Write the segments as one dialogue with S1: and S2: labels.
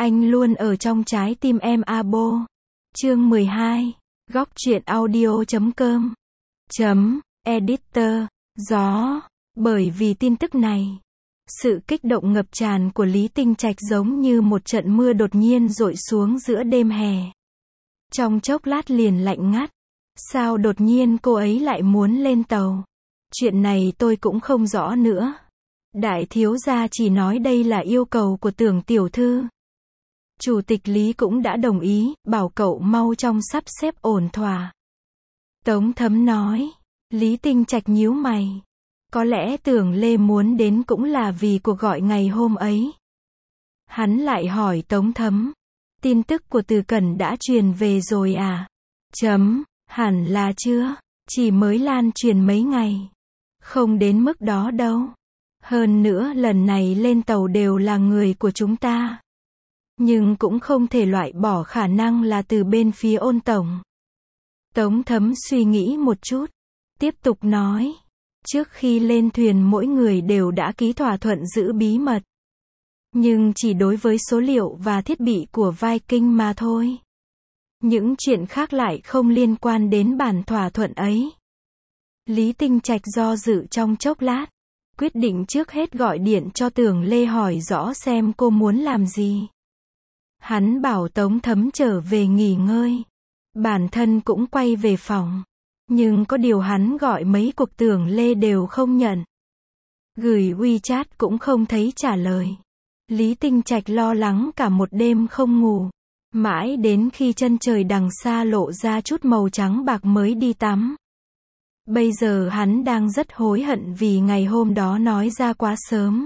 S1: Anh luôn ở trong trái tim em Abo. Chương 12. Góc truyện audio.com. Editor. Gió. Bởi vì tin tức này, sự kích động ngập tràn của Lý Tinh Trạch giống như một trận mưa đột nhiên dội xuống giữa đêm hè. Trong chốc lát liền lạnh ngắt. Sao đột nhiên cô ấy lại muốn lên tàu? Chuyện này tôi cũng không rõ nữa. Đại thiếu gia chỉ nói đây là yêu cầu của Tưởng tiểu thư. Chủ tịch Lý cũng đã đồng ý, bảo cậu mau trong sắp xếp ổn thỏa. Tống Thấm nói. Lý Tinh Trạch nhíu mày. Có lẽ Tưởng Lê muốn đến cũng là vì cuộc gọi ngày hôm ấy. Hắn lại hỏi Tống Thấm. Tin tức của Từ Cẩn đã truyền về rồi à? Hẳn là chưa. Chỉ mới lan truyền mấy ngày. Không đến mức đó đâu. Hơn nữa lần này lên tàu đều là người của chúng ta. Nhưng cũng không thể loại bỏ khả năng là từ bên phía Ôn tổng. Tống Thấm suy nghĩ một chút. Tiếp tục nói. Trước khi lên thuyền mỗi người đều đã ký thỏa thuận giữ bí mật. Nhưng chỉ đối với số liệu và thiết bị của Viking mà thôi. Những chuyện khác lại không liên quan đến bản thỏa thuận ấy. Lý Tinh Trạch do dự trong chốc lát. Quyết định trước hết gọi điện cho Tưởng Lê hỏi rõ xem cô muốn làm gì. Hắn bảo Tống Thấm trở về nghỉ ngơi. Bản thân cũng quay về phòng. Nhưng có điều hắn gọi mấy cuộc Tưởng Lê đều không nhận. Gửi WeChat cũng không thấy trả lời. Lý Tinh Trạch lo lắng cả một đêm không ngủ. Mãi đến khi chân trời đằng xa lộ ra chút màu trắng bạc mới đi tắm. Bây giờ hắn đang rất hối hận vì ngày hôm đó nói ra quá sớm.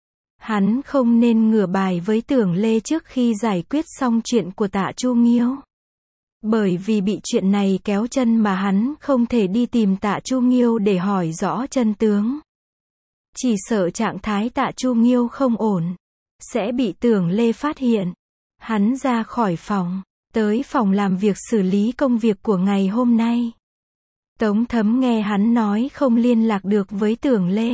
S1: Hắn không nên ngửa bài với Tưởng Lê trước khi giải quyết xong chuyện của Tạ Chu Nghiêu. Bởi vì bị chuyện này kéo chân mà hắn không thể đi tìm Tạ Chu Nghiêu để hỏi rõ chân tướng. Chỉ sợ trạng thái Tạ Chu Nghiêu không ổn. Sẽ bị Tưởng Lê phát hiện. Hắn ra khỏi phòng. Tới phòng làm việc xử lý công việc của ngày hôm nay. Tống Thấm nghe hắn nói không liên lạc được với Tưởng Lê.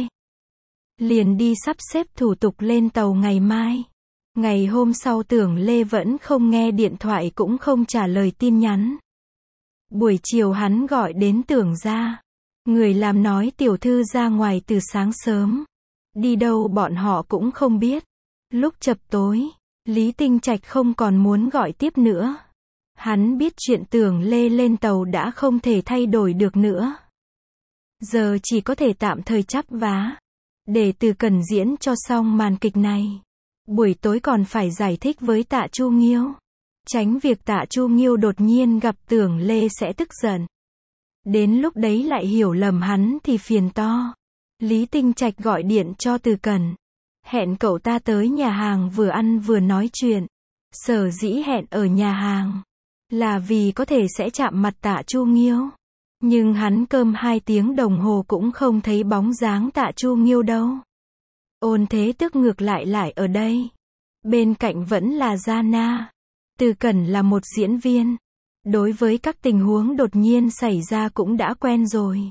S1: Liền đi sắp xếp thủ tục lên tàu ngày mai. Ngày hôm sau Tưởng Lê vẫn không nghe điện thoại cũng không trả lời tin nhắn. Buổi chiều hắn gọi đến Tưởng gia. Người làm nói tiểu thư ra ngoài từ sáng sớm. Đi đâu bọn họ cũng không biết. Lúc chập tối, Lý Tinh Trạch không còn muốn gọi tiếp nữa. Hắn biết chuyện Tưởng Lê lên tàu đã không thể thay đổi được nữa. Giờ chỉ có thể tạm thời chắp vá. Để Từ Cẩn diễn cho xong màn kịch này. Buổi tối còn phải giải thích với Tạ Chu Nghiêu. Tránh việc Tạ Chu Nghiêu đột nhiên gặp Tưởng Lê sẽ tức giận. Đến lúc đấy lại hiểu lầm hắn thì phiền to. Lý Tinh Trạch gọi điện cho Từ Cẩn. Hẹn cậu ta tới nhà hàng vừa ăn vừa nói chuyện. Sở dĩ hẹn ở nhà hàng là vì có thể sẽ chạm mặt Tạ Chu Nghiêu. Nhưng hắn cơm 2 tiếng đồng hồ cũng không thấy bóng dáng Tạ Chu Nghiêu đâu. Ôn Thế Tức ngược lại ở đây. Bên cạnh vẫn là Gia Na. Từ Cẩn là một diễn viên. Đối với các tình huống đột nhiên xảy ra cũng đã quen rồi.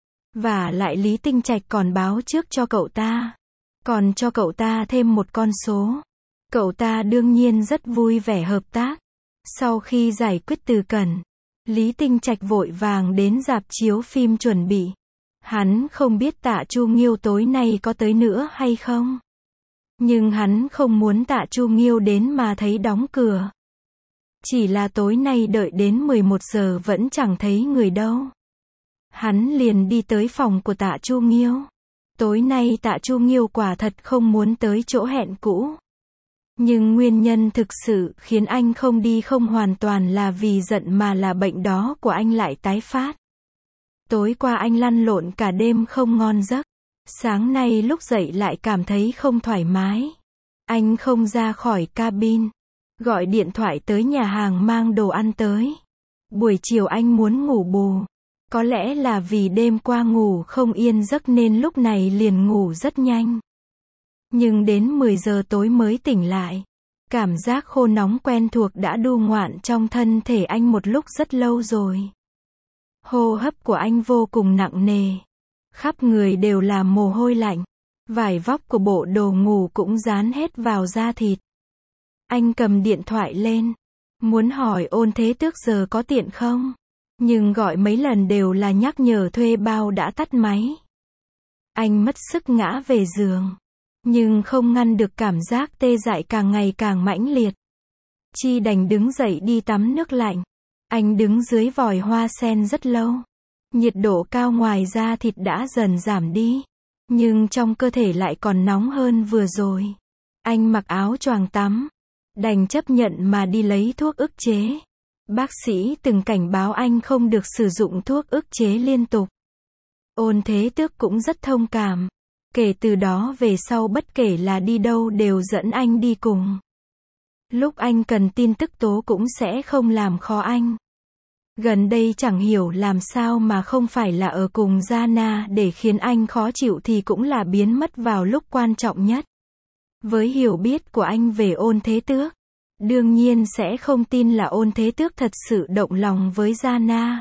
S1: Và lại Lý Tinh Trạch còn báo trước cho cậu ta. Còn cho cậu ta thêm một con số. Cậu ta đương nhiên rất vui vẻ hợp tác. Sau khi giải quyết Từ Cẩn, Lý Tinh Trạch vội vàng đến rạp chiếu phim chuẩn bị. Hắn không biết Tạ Chu Nghiêu tối nay có tới nữa hay không. Nhưng hắn không muốn Tạ Chu Nghiêu đến mà thấy đóng cửa. Chỉ là tối nay đợi đến 11 giờ vẫn chẳng thấy người đâu. Hắn liền đi tới phòng của Tạ Chu Nghiêu. Tối nay Tạ Chu Nghiêu quả thật không muốn tới chỗ hẹn cũ. Nhưng nguyên nhân thực sự khiến anh không đi không hoàn toàn là vì giận mà là bệnh đó của anh lại tái phát. Tối qua anh lăn lộn cả đêm không ngon giấc. Sáng nay lúc dậy lại cảm thấy không thoải mái. Anh không ra khỏi cabin. Gọi điện thoại tới nhà hàng mang đồ ăn tới. Buổi chiều anh muốn ngủ bù. Có lẽ là vì đêm qua ngủ không yên giấc nên lúc này liền ngủ rất nhanh. Nhưng đến 10 giờ tối mới tỉnh lại. Cảm giác khô nóng quen thuộc đã đu ngoạn trong thân thể anh một lúc rất lâu rồi. Hô hấp của anh vô cùng nặng nề. Khắp người đều là mồ hôi lạnh. Vải vóc của bộ đồ ngủ cũng dán hết vào da thịt. Anh cầm điện thoại lên, muốn hỏi Ôn Thế Tước giờ có tiện không? Nhưng gọi mấy lần đều là nhắc nhở thuê bao đã tắt máy. Anh mất sức ngã về giường, nhưng không ngăn được cảm giác tê dại càng ngày càng mãnh liệt. Chi đành đứng dậy đi tắm nước lạnh. Anh đứng dưới vòi hoa sen rất lâu. Nhiệt độ cao ngoài da thịt đã dần giảm đi, nhưng trong cơ thể lại còn nóng hơn vừa rồi. Anh mặc áo choàng tắm, đành chấp nhận mà đi lấy thuốc ức chế. Bác sĩ từng cảnh báo anh không được sử dụng thuốc ức chế liên tục. Ôn Thế Tước cũng rất thông cảm. Kể từ đó về sau bất kể là đi đâu đều dẫn anh đi cùng. Lúc anh cần tin tức tố cũng sẽ không làm khó anh. Gần đây chẳng hiểu làm sao mà không phải là ở cùng Jana để khiến anh khó chịu thì cũng là biến mất vào lúc quan trọng nhất. Với hiểu biết của anh về Ôn Thế Tước, đương nhiên sẽ không tin là Ôn Thế Tước thật sự động lòng với Jana.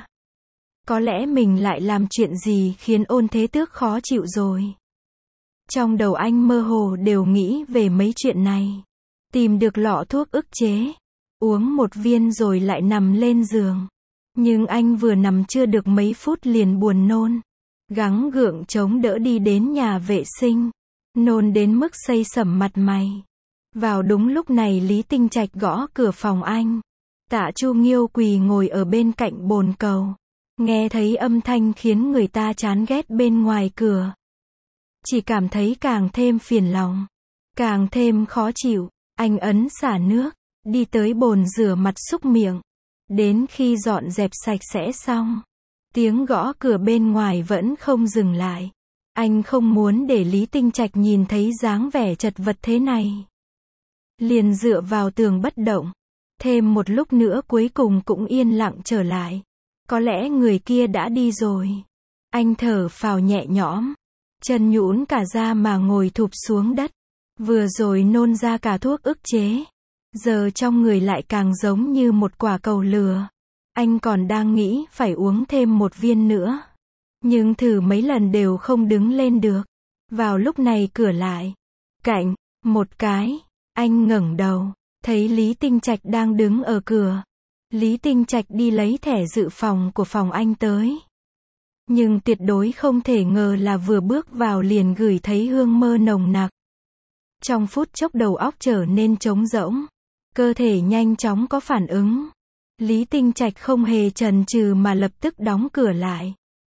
S1: Có lẽ mình lại làm chuyện gì khiến Ôn Thế Tước khó chịu rồi. Trong đầu anh mơ hồ đều nghĩ về mấy chuyện này. Tìm được lọ thuốc ức chế, uống một viên rồi lại nằm lên giường. Nhưng anh vừa nằm chưa được mấy phút liền buồn nôn. Gắng gượng chống đỡ đi đến nhà vệ sinh. Nôn đến mức xây sẩm mặt mày. Vào đúng lúc này Lý Tinh Trạch gõ cửa phòng anh. Tạ Chu Nghiêu quỳ ngồi ở bên cạnh bồn cầu. Nghe thấy âm thanh khiến người ta chán ghét bên ngoài cửa. Chỉ cảm thấy càng thêm phiền lòng. Càng thêm khó chịu. Anh ấn xả nước. Đi tới bồn rửa mặt súc miệng. Đến khi dọn dẹp sạch sẽ xong, tiếng gõ cửa bên ngoài vẫn không dừng lại. Anh không muốn để Lý Tinh Trạch nhìn thấy dáng vẻ chật vật thế này. Liền dựa vào tường bất động. Thêm một lúc nữa cuối cùng cũng yên lặng trở lại. Có lẽ người kia đã đi rồi. Anh thở phào nhẹ nhõm. Chân nhũn cả ra mà ngồi thụp xuống đất. Vừa rồi nôn ra cả thuốc ức chế. Giờ trong người lại càng giống như một quả cầu lửa. Anh còn đang nghĩ phải uống thêm một viên nữa. Nhưng thử mấy lần đều không đứng lên được. Vào lúc này cửa lại. Cạnh, một cái. Anh ngẩng đầu. Thấy Lý Tinh Trạch đang đứng ở cửa. Lý Tinh Trạch đi lấy thẻ dự phòng của phòng anh tới. Nhưng tuyệt đối không thể ngờ là vừa bước vào liền gửi thấy hương mơ nồng nặc. Trong phút chốc đầu óc trở nên trống rỗng. Cơ thể nhanh chóng có phản ứng. Lý Tinh Trạch không hề chần chừ mà lập tức đóng cửa lại.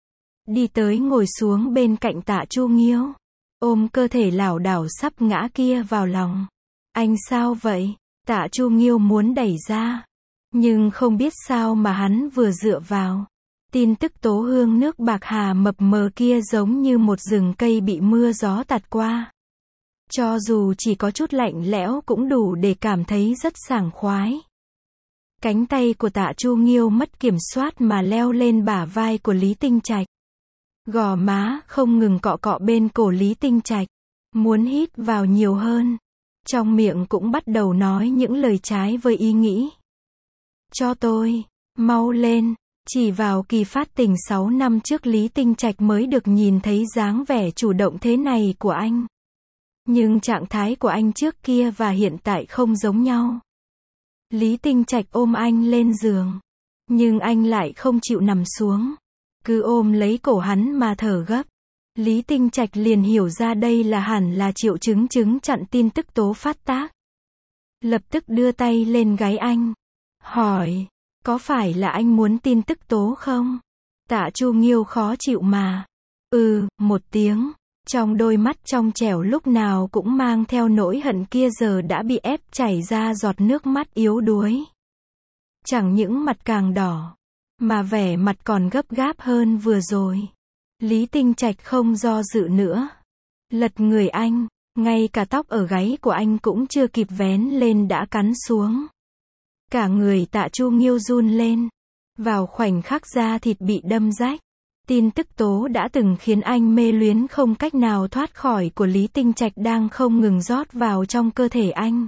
S1: Đi tới ngồi xuống bên cạnh Tạ Chu Nghiêu. Ôm cơ thể lảo đảo sắp ngã kia vào lòng. Anh sao vậy? Tạ Chu Nghiêu muốn đẩy ra. Nhưng không biết sao mà hắn vừa dựa vào. Tin tức tố hương nước bạc hà mập mờ kia giống như một rừng cây bị mưa gió tạt qua. Cho dù chỉ có chút lạnh lẽo cũng đủ để cảm thấy rất sảng khoái. Cánh tay của Tạ Chu Nghiêu mất kiểm soát mà leo lên bả vai của Lý Tinh Trạch. Gò má không ngừng cọ cọ bên cổ Lý Tinh Trạch. Muốn hít vào nhiều hơn. Trong miệng cũng bắt đầu nói những lời trái với ý nghĩ. Cho tôi, mau lên. Chỉ vào kỳ phát tình 6 năm trước Lý Tinh Trạch mới được nhìn thấy dáng vẻ chủ động thế này của anh. Nhưng trạng thái của anh trước kia và hiện tại không giống nhau. Lý Tinh Trạch ôm anh lên giường. Nhưng anh lại không chịu nằm xuống. Cứ ôm lấy cổ hắn mà thở gấp. Lý Tinh Trạch liền hiểu ra đây là hẳn là triệu chứng chặn tin tức tố phát tác. Lập tức đưa tay lên gáy anh. Hỏi, có phải là anh muốn tin tức tố không? Tạ Chu Nghiêu khó chịu mà. Một tiếng. Trong đôi mắt trong trẻo lúc nào cũng mang theo nỗi hận kia giờ đã bị ép chảy ra giọt nước mắt yếu đuối. Chẳng những mặt càng đỏ, mà vẻ mặt còn gấp gáp hơn vừa rồi. Lý Tinh Trạch không do dự nữa. Lật người anh, ngay cả tóc ở gáy của anh cũng chưa kịp vén lên đã cắn xuống. Cả người Tạ Chu Nghiêu run lên. Vào khoảnh khắc da thịt bị đâm rách. Tin tức tố đã từng khiến anh mê luyến không cách nào thoát khỏi của Lý Tinh Trạch đang không ngừng rót vào trong cơ thể anh.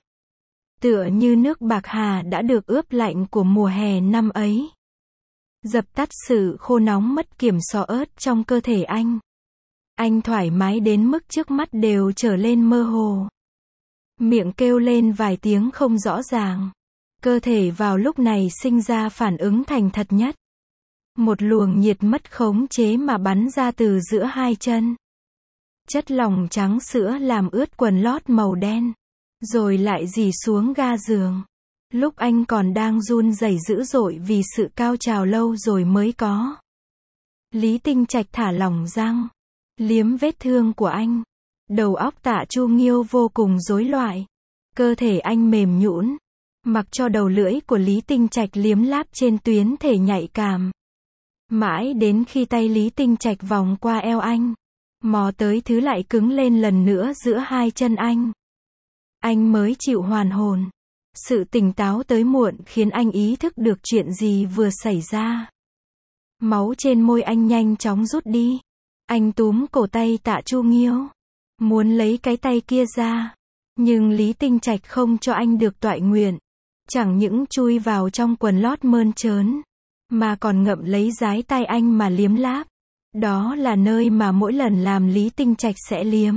S1: Tựa như nước bạc hà đã được ướp lạnh của mùa hè năm ấy. Dập tắt sự khô nóng mất kiểm soát trong cơ thể anh. Anh thoải mái đến mức trước mắt đều trở lên mơ hồ. miệng kêu lên vài tiếng không rõ ràng. Cơ thể vào lúc này sinh ra phản ứng thành thật nhất. Một luồng nhiệt mất khống chế mà bắn ra từ giữa hai chân. Chất lỏng trắng sữa làm ướt quần lót màu đen, rồi lại rỉ xuống ga giường. Lúc anh còn đang run rẩy dữ dội vì sự cao trào lâu rồi mới có. Lý Tinh Trạch thả lỏng răng, liếm vết thương của anh. Đầu óc Tạ Chu Nghiêu vô cùng rối loạn. Cơ thể anh mềm nhũn, mặc cho đầu lưỡi của Lý Tinh Trạch liếm láp trên tuyến thể nhạy cảm. Mãi đến khi tay Lý Tinh Trạch vòng qua eo anh, mò tới thứ lại cứng lên lần nữa giữa hai chân anh mới chịu hoàn hồn. Sự tỉnh táo tới muộn khiến anh ý thức được chuyện gì vừa xảy ra. Máu trên môi anh nhanh chóng rút đi. Anh túm cổ tay Tạ Chu Nghiêu, muốn lấy cái tay kia ra. Nhưng Lý Tinh Trạch không cho anh được toại nguyện. Chẳng những chui vào trong quần lót mơn trớn, mà còn ngậm lấy dái tai anh mà liếm láp. Đó là nơi mà mỗi lần làm Lý Tinh Trạch sẽ liếm.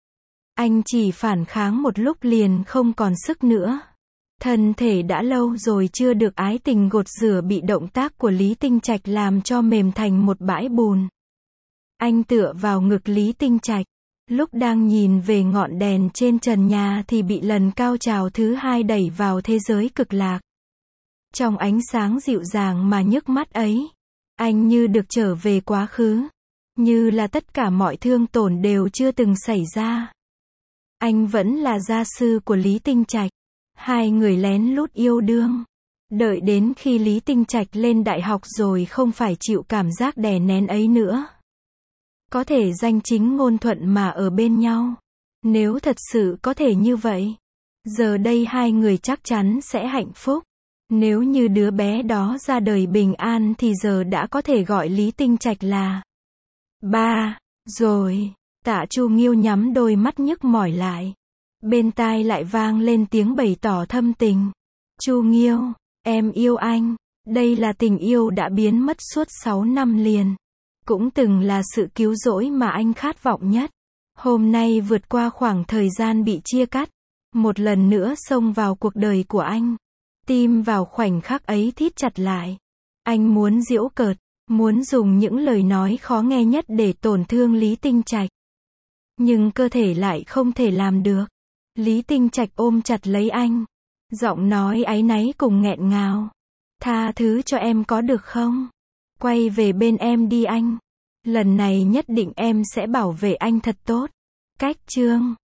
S1: Anh chỉ phản kháng một lúc liền không còn sức nữa. Thân thể đã lâu rồi chưa được ái tình gột rửa bị động tác của Lý Tinh Trạch làm cho mềm thành một bãi bùn. Anh tựa vào ngực Lý Tinh Trạch. Lúc đang nhìn về ngọn đèn trên trần nhà thì bị lần cao trào thứ hai đẩy vào thế giới cực lạc. Trong ánh sáng dịu dàng mà nhức mắt ấy, anh như được trở về quá khứ. Như là tất cả mọi thương tổn đều chưa từng xảy ra. Anh vẫn là gia sư của Lý Tinh Trạch. Hai người lén lút yêu đương. Đợi đến khi Lý Tinh Trạch lên đại học rồi không phải chịu cảm giác đè nén ấy nữa. Có thể danh chính ngôn thuận mà ở bên nhau. Nếu thật sự có thể như vậy, giờ đây hai người chắc chắn sẽ hạnh phúc. Nếu như đứa bé đó ra đời bình an thì giờ đã có thể gọi Lý Tinh Trạch là ba rồi. Tạ Chu Nghiêu nhắm đôi mắt nhức mỏi lại. Bên tai lại vang lên tiếng bày tỏ thâm tình. Chu Nghiêu, em yêu anh. Đây là tình yêu đã biến mất suốt 6 năm liền. Cũng từng là sự cứu rỗi mà anh khát vọng nhất. Hôm nay vượt qua khoảng thời gian bị chia cắt, một lần nữa xông vào cuộc đời của anh. Tim vào khoảnh khắc ấy thít chặt lại. Anh muốn giễu cợt, muốn dùng những lời nói khó nghe nhất để tổn thương Lý Tinh Trạch. Nhưng cơ thể lại không thể làm được. Lý Tinh Trạch ôm chặt lấy anh. Giọng nói áy náy cùng nghẹn ngào. Tha thứ cho em có được không? Quay về bên em đi anh. Lần này nhất định em sẽ bảo vệ anh thật tốt. Cách chương